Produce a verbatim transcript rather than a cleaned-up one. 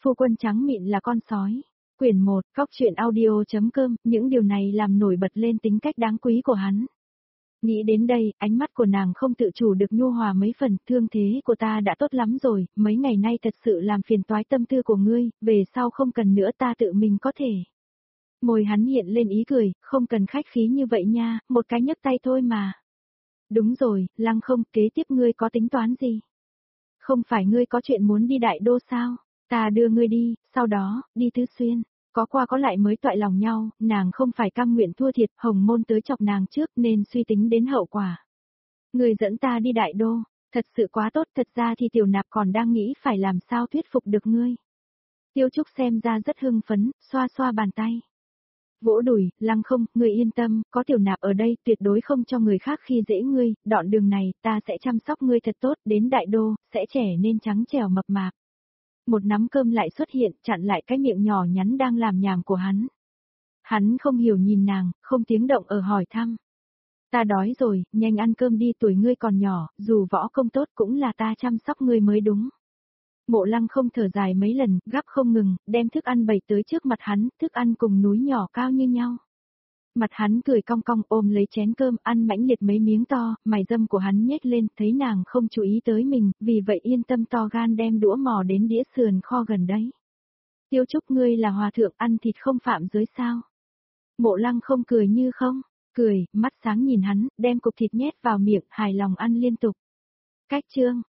Phu quân trắng mịn là con sói. Quyển một, Cóc truyện audio.com, những điều này làm nổi bật lên tính cách đáng quý của hắn. Nghĩ đến đây, ánh mắt của nàng không tự chủ được nhu hòa mấy phần, thương thế của ta đã tốt lắm rồi, mấy ngày nay thật sự làm phiền toái tâm tư của ngươi, về sau không cần nữa ta tự mình có thể. Môi hắn hiện lên ý cười, không cần khách khí như vậy nha, một cái nhấc tay thôi mà. Đúng rồi, Lăng Không, kế tiếp ngươi có tính toán gì? Không phải ngươi có chuyện muốn đi Đại Đô sao? Ta đưa ngươi đi, sau đó, đi Tứ Xuyên. Có qua có lại mới toại lòng nhau, nàng không phải cam nguyện thua thiệt, Hồng Môn tới chọc nàng trước nên suy tính đến hậu quả. Ngươi dẫn ta đi Đại Đô, thật sự quá tốt, thật ra thì Tiểu Nạp còn đang nghĩ phải làm sao thuyết phục được ngươi. Tiêu Trúc xem ra rất hưng phấn, xoa xoa bàn tay. Vỗ đùi, Lăng Không, ngươi yên tâm, có Tiểu Nạp ở đây, tuyệt đối không cho người khác khi dễ ngươi, đoạn đường này, ta sẽ chăm sóc ngươi thật tốt, đến Đại Đô, sẽ trẻ nên trắng trẻo mập mạp. Một nắm cơm lại xuất hiện, chặn lại cái miệng nhỏ nhắn đang làm nhảm của hắn. Hắn không hiểu nhìn nàng, không tiếng động ở hỏi thăm. Ta đói rồi, nhanh ăn cơm đi, tuổi ngươi còn nhỏ, dù võ công tốt cũng là ta chăm sóc ngươi mới đúng. Mộ Lăng Không thở dài mấy lần, gắp không ngừng, đem thức ăn bày tới trước mặt hắn, thức ăn cùng núi nhỏ cao như nhau. Mặt hắn cười cong cong ôm lấy chén cơm, ăn mãnh liệt mấy miếng to, mày dâm của hắn nhếch lên, thấy nàng không chú ý tới mình, vì vậy yên tâm to gan đem đũa mò đến đĩa sườn kho gần đấy. Tiêu Trúc, ngươi là hòa thượng, ăn thịt không phạm giới sao? Mộ Lăng Không cười như không, cười, mắt sáng nhìn hắn, đem cục thịt nhét vào miệng, hài lòng ăn liên tục. Cách chương